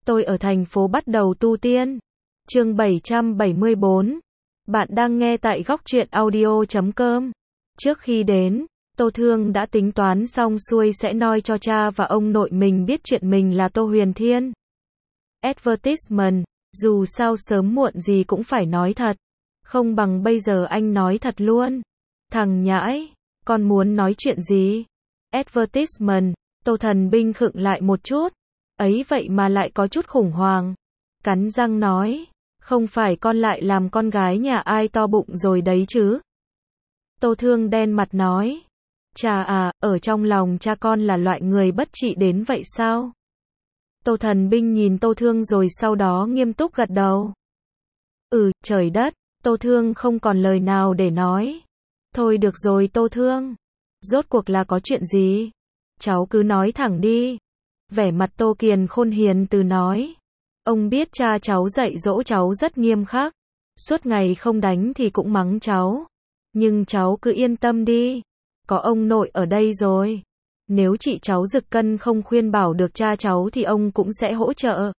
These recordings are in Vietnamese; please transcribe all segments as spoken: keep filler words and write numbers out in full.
Tôi ở thành phố bắt đầu tu tiên. Chương bảy trăm bảy mươi bốn. Bạn đang nghe tại góc truyện audio chấm com. Trước khi đến, Tô Thương đã tính toán xong xuôi sẽ nói cho cha và ông nội mình biết chuyện mình là Tô Huyền Thiên. Advertisement, dù sao sớm muộn gì cũng phải nói thật. Không bằng bây giờ anh nói thật luôn. Thằng nhãi, con muốn nói chuyện gì? Advertisement, Tô Thần Binh khựng lại một chút. Ấy vậy mà lại có chút khủng hoảng. Cắn răng nói, không phải con lại làm con gái nhà ai to bụng rồi đấy chứ? Tô Thương đen mặt nói, cha à, ở trong lòng cha con là loại người bất trị đến vậy sao? Tô Thần Binh nhìn Tô Thương rồi sau đó nghiêm túc gật đầu. Ừ, trời đất, Tô Thương không còn lời nào để nói. Thôi được rồi Tô Thương. Rốt cuộc là có chuyện gì? Cháu cứ nói thẳng đi. Vẻ mặt Tô Kiền Khôn hiền từ nói. Ông biết cha cháu dạy dỗ cháu rất nghiêm khắc. Suốt ngày không đánh thì cũng mắng cháu. Nhưng cháu cứ yên tâm đi. Có ông nội ở đây rồi. Nếu chị cháu Dực Cân không khuyên bảo được cha cháu thì ông cũng sẽ hỗ trợ.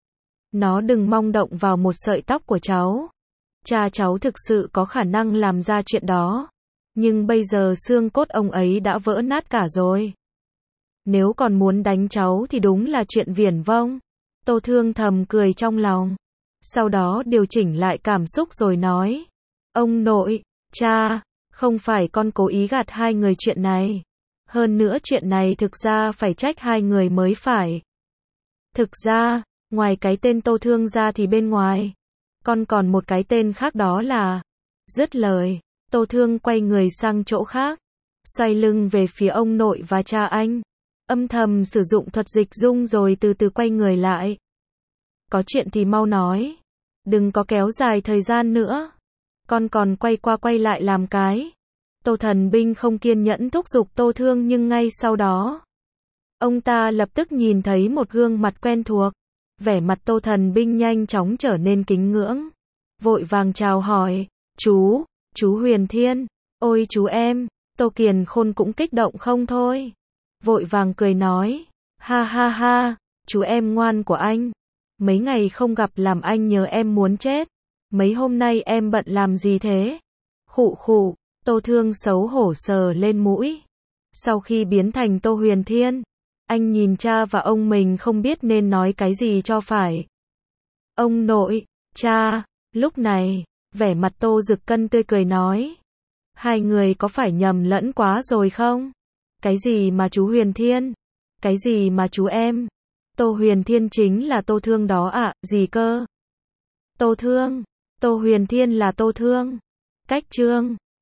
Nó đừng mong động vào một sợi tóc của cháu. Cha cháu thực sự có khả năng làm ra chuyện đó. Nhưng bây giờ xương cốt ông ấy đã vỡ nát cả rồi. Nếu còn muốn đánh cháu thì đúng là chuyện viển vông. Tô Thương thầm cười trong lòng. Sau đó điều chỉnh lại cảm xúc rồi nói. Ông nội, cha, không phải con cố ý gạt hai người chuyện này. Hơn nữa chuyện này thực ra phải trách hai người mới phải. Thực ra, ngoài cái tên Tô Thương ra thì bên ngoài, con còn một cái tên khác đó là... Dứt lời, Tô Thương quay người sang chỗ khác, xoay lưng về phía ông nội và cha anh. Âm thầm sử dụng thuật dịch dung rồi từ từ quay người lại. Có chuyện thì mau nói. Đừng có kéo dài thời gian nữa. Con còn quay qua quay lại làm cái. Tô Thần Binh không kiên nhẫn thúc giục Tô Thương nhưng ngay sau đó. Ông ta lập tức nhìn thấy một gương mặt quen thuộc. Vẻ mặt Tô Thần Binh nhanh chóng trở nên kính ngưỡng. Vội vàng chào hỏi. Chú, chú Huyền Thiên. Ôi chú em. Tô Kiền Khôn cũng kích động không thôi. Vội vàng cười nói. Ha ha ha, chú em ngoan của anh. Mấy ngày không gặp làm anh nhớ em muốn chết. Mấy hôm nay em bận làm gì thế? Khụ khụ, Tô Thương xấu hổ sờ lên mũi. Sau khi biến thành Tô Huyền Thiên, anh nhìn cha và ông mình không biết nên nói cái gì cho phải. Ông nội, cha, lúc này, vẻ mặt Tô Dực Cân tươi cười nói. Hai người có phải nhầm lẫn quá rồi không? Cái gì mà chú Huyền Thiên? Cái gì mà chú em? Tô Huyền Thiên chính là Tô Thương đó ạ, à, gì cơ? Tô Thương, Tô Huyền Thiên là Tô Thương. Cách chương